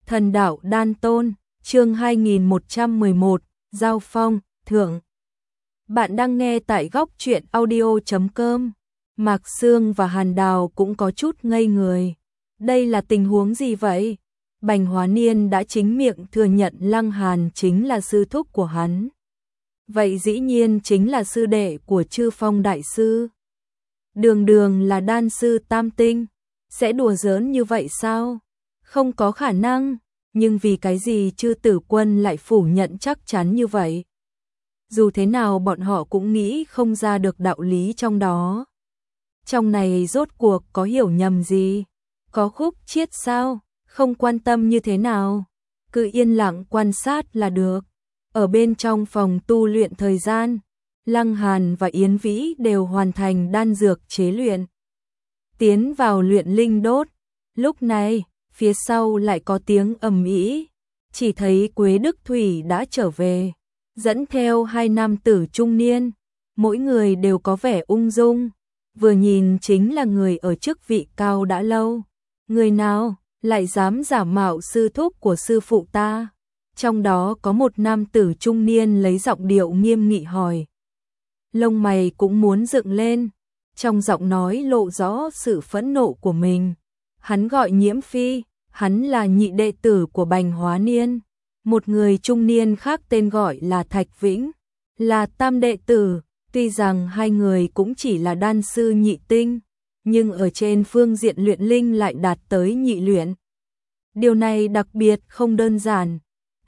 Thần đạo đan tôn, chương 2111, Giao phong, thượng. Bạn đang nghe tại góc truyện audio.com. Mạc Sương và Hàn Đào cũng có chút ngây người. Đây là tình huống gì vậy? Bành Hóa Niên đã chính miệng thừa nhận Lăng Hàn chính là sư thúc của hắn. Vậy dĩ nhiên chính là sư đệ của Chư Phong đại sư. Đường đường là đan sư tam tinh, sẽ đùa giỡn như vậy sao? Không có khả năng, nhưng vì cái gì Chư Tử Quân lại phủ nhận chắc chắn như vậy? Dù thế nào bọn họ cũng nghĩ không ra được đạo lý trong đó. Trong này rốt cuộc có hiểu nhầm gì? Có khúc chiết sao? Không quan tâm như thế nào? Cứ yên lặng quan sát là được. Ở bên trong phòng tu luyện thời gian, Lăng Hàn và Yến Vĩ đều hoàn thành đan dược chế luyện. Tiến vào luyện linh đốt. Lúc này, phía sau lại có tiếng ầm ĩ. Chỉ thấy Quế Đức Thủy đã trở về, dẫn theo hai nam tử trung niên, mỗi người đều có vẻ ung dung, vừa nhìn chính là người ở chức vị cao đã lâu. Người nào lại dám giả mạo sư thúc của sư phụ ta? Trong đó có một nam tử trung niên lấy giọng điệu nghiêm nghị hỏi. Lông mày cũng muốn dựng lên, trong giọng nói lộ rõ sự phẫn nộ của mình. Hắn gọi Nhiễm Phi, hắn là nhị đệ tử của Bành Hóa Niên. Một người trung niên khác tên gọi là Thạch Vĩnh, là tam đệ tử. Tuy rằng hai người cũng chỉ là đan sư nhị tinh, nhưng ở trên phương diện luyện linh lại đạt tới nhị luyện. Điều này đặc biệt không đơn giản.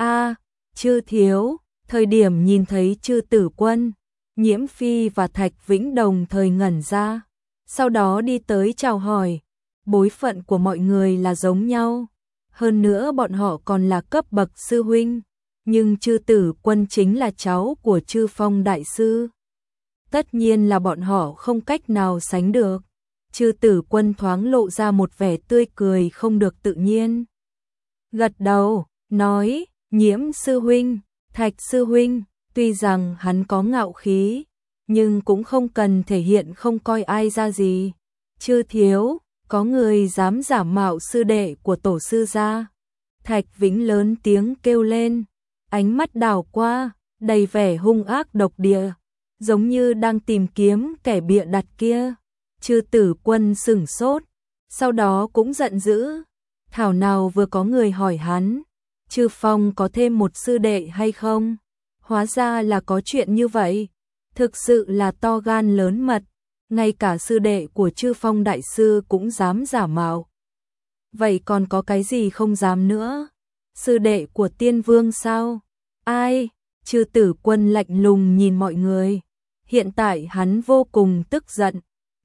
Chư thiếu, thời điểm nhìn thấy Chư Tử Quân, Nhiễm Phi và Thạch Vĩnh đồng thời ngẩn ra, sau đó đi tới chào hỏi. Bối phận của mọi người là giống nhau, hơn nữa bọn họ còn là cấp bậc sư huynh, nhưng Chư Tử Quân chính là cháu của Chư Phong đại sư. Tất nhiên là bọn họ không cách nào sánh được. Chư Tử Quân thoáng lộ ra một vẻ tươi cười không được tự nhiên. Gật đầu, nói, Nhiễm sư huynh, Thạch sư huynh, tuy rằng hắn có ngạo khí, nhưng cũng không cần thể hiện không coi ai ra gì. Chư thiếu, có người dám giả mạo sư đệ của tổ sư gia. Thạch Vĩnh lớn tiếng kêu lên, ánh mắt đảo qua, đầy vẻ hung ác độc địa, giống như đang tìm kiếm kẻ bịa đặt kia. Chư Tử Quân sửng sốt, sau đó cũng giận dữ. Thảo nào vừa có người hỏi hắn, Chư Phong có thêm một sư đệ hay không? Hóa ra là có chuyện như vậy. Thực sự là to gan lớn mật, ngay cả sư đệ của Chư Phong đại sư cũng dám giả mạo. Vậy còn có cái gì không dám nữa? Sư đệ của Tiên Vương sao? Ai? Chư Tử Quân lạnh lùng nhìn mọi người. Hiện tại hắn vô cùng tức giận.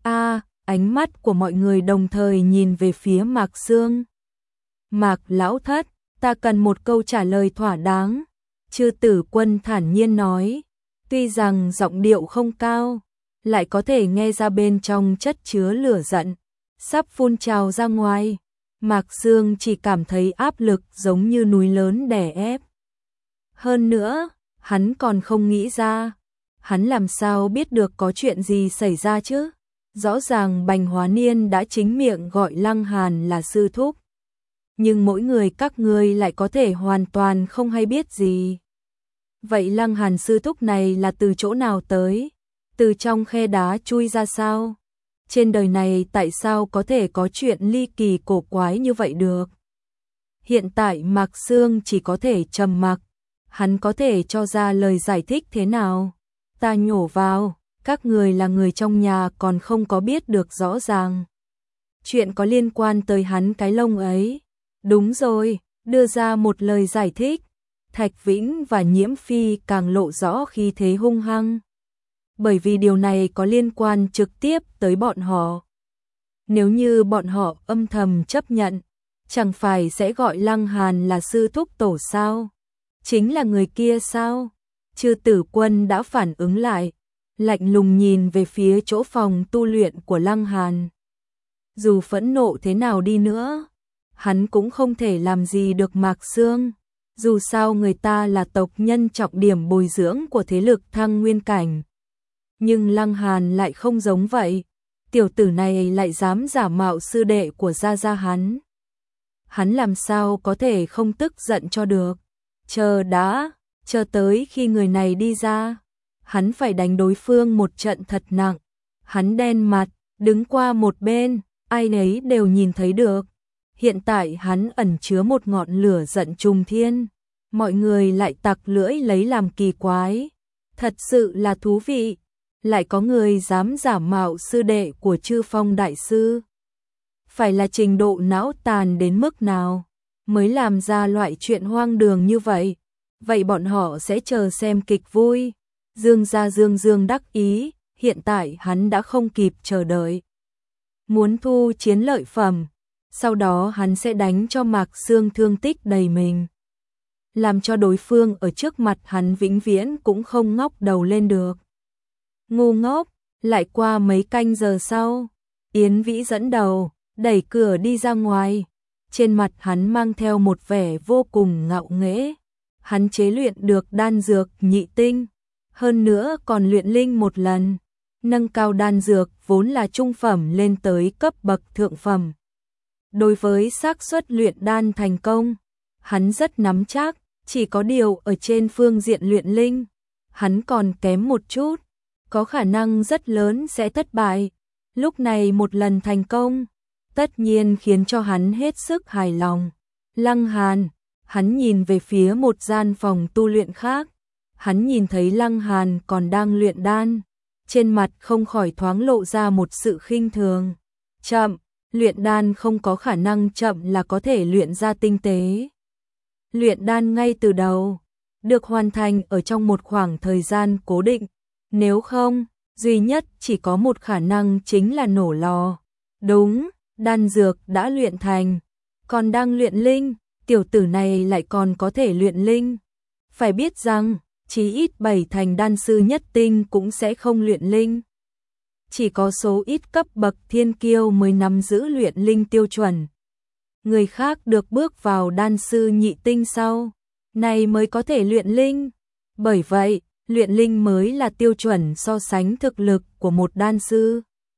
Ánh mắt của mọi người đồng thời nhìn về phía Mạc Sương. Mạc lão thất, ta cần một câu trả lời thỏa đáng. Chư Tử Quân thản nhiên nói, tuy rằng giọng điệu không cao, lại có thể nghe ra bên trong chất chứa lửa giận, sắp phun trào ra ngoài. Mạc Sương chỉ cảm thấy áp lực giống như núi lớn đè ép. Hơn nữa, hắn còn không nghĩ ra, hắn làm sao biết được có chuyện gì xảy ra chứ? Rõ ràng Bành Hóa Niên đã chính miệng gọi Lăng Hàn là sư thúc, nhưng mỗi người các ngươi lại có thể hoàn toàn không hay biết gì. Vậy Lăng Hàn sư thúc này là từ chỗ nào tới? Từ trong khe đá chui ra sao? Trên đời này tại sao có thể có chuyện ly kỳ cổ quái như vậy được? Hiện tại Mạc Sương chỉ có thể trầm mặc, hắn có thể cho ra lời giải thích thế nào? Ta nhổ vào, các người là người trong nhà còn không có biết được rõ ràng. Chuyện có liên quan tới hắn cái lông ấy. Đúng rồi, đưa ra một lời giải thích. Thạch Vĩnh và Nhiễm Phi càng lộ rõ khí thế hung hăng. Bởi vì điều này có liên quan trực tiếp tới bọn họ. Nếu như bọn họ âm thầm chấp nhận, chẳng phải sẽ gọi Lăng Hàn là sư thúc tổ sao? Chính là người kia sao? Chư Tử Quân đã phản ứng lại, lạnh lùng nhìn về phía chỗ phòng tu luyện của Lăng Hàn. Dù phẫn nộ thế nào đi nữa, hắn cũng không thể làm gì được Mạc Sương. Dù sao người ta là tộc nhân trọng điểm bồi dưỡng của thế lực Thăng Nguyên cảnh. Nhưng Lăng Hàn lại không giống vậy. Tiểu tử này lại dám giả mạo sư đệ của gia gia hắn. hắn làm sao có thể không tức giận cho được. Chờ đã, chờ tới khi người này đi ra, hắn phải đánh đối phương một trận thật nặng. Hắn đen mặt, đứng qua một bên, ai nấy đều nhìn thấy được. Hiện tại hắn ẩn chứa một ngọn lửa giận trùng thiên, mọi người lại tặc lưỡi lấy làm kỳ quái. Thật sự là thú vị, lại có người dám giả mạo sư đệ của Chư Phong đại sư. Phải là trình độ não tàn đến mức nào mới làm ra loại chuyện hoang đường như vậy? Vậy bọn họ sẽ chờ xem kịch vui. Dương gia Dương đắc ý, hiện tại hắn đã không kịp chờ đợi. Muốn thu chiến lợi phẩm, sau đó hắn sẽ đánh cho Mạc Xương thương tích đầy mình. Làm cho đối phương ở trước mặt hắn vĩnh viễn cũng không ngóc đầu lên được. Ngu ngốc, lại qua mấy canh giờ sau, Yến Vĩ dẫn đầu, đẩy cửa đi ra ngoài. Trên mặt hắn mang theo một vẻ vô cùng ngạo nghễ. Hắn chế luyện được đan dược nhị tinh, hơn nữa còn luyện linh một lần, nâng cao đan dược vốn là trung phẩm lên tới cấp bậc thượng phẩm. Đối với xác suất luyện đan thành công, hắn rất nắm chắc, chỉ có điều ở trên phương diện luyện linh, hắn còn kém một chút, có khả năng rất lớn sẽ thất bại. Lúc này một lần thành công, tất nhiên khiến cho hắn hết sức hài lòng. Lăng Hàn, hắn nhìn về phía một gian phòng tu luyện khác, hắn nhìn thấy Lăng Hàn còn đang luyện đan, trên mặt không khỏi thoáng lộ ra một sự khinh thường. Chậm, luyện đan không có khả năng chậm là có thể luyện ra tinh tế. Luyện đan ngay từ đầu, được hoàn thành ở trong một khoảng thời gian cố định, nếu không, duy nhất chỉ có một khả năng chính là nổ lò. Đúng, đan dược đã luyện thành, còn đang luyện linh, tiểu tử này lại còn có thể luyện linh. Phải biết rằng, chí ít 7 thành đan sư nhất tinh cũng sẽ không luyện linh. Chỉ có số ít cấp bậc thiên kiêu mới nắm giữ luyện linh tiêu chuẩn. Người khác được bước vào đan sư nhị tinh sau, này mới có thể luyện linh. Bởi vậy, luyện linh mới là tiêu chuẩn so sánh thực lực của một đan sư.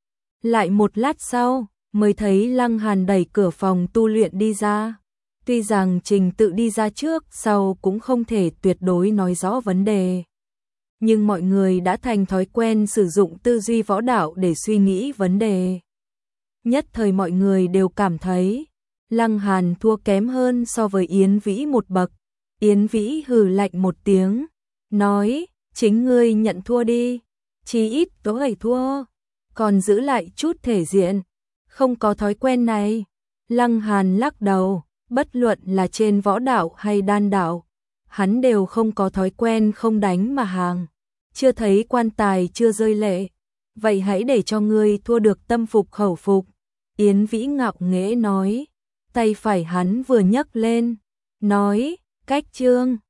Lại một lát sau, mới thấy Lăng Hàn đẩy cửa phòng tu luyện đi ra. Tuy rằng trình tự đi ra trước sau cũng không thể tuyệt đối nói rõ vấn đề, nhưng mọi người đã thành thói quen sử dụng tư duy võ đạo để suy nghĩ vấn đề. Nhất thời mọi người đều cảm thấy Lăng Hàn thua kém hơn so với Yến Vĩ một bậc. Yến Vĩ hừ lạnh một tiếng, nói, chính ngươi nhận thua đi, chí ít tớ gầy thua, còn giữ lại chút thể diện, không có thói quen này. Lăng Hàn lắc đầu, bất luận là trên võ đạo hay đan đạo, hắn đều không có thói quen không đánh mà hàng. Chưa thấy quan tài chưa rơi lệ, vậy hãy để cho ngươi thua được tâm phục khẩu phục. Yến Vĩ ngạo nghễ nói, tay phải hắn vừa nhấc lên, nói, cách trương.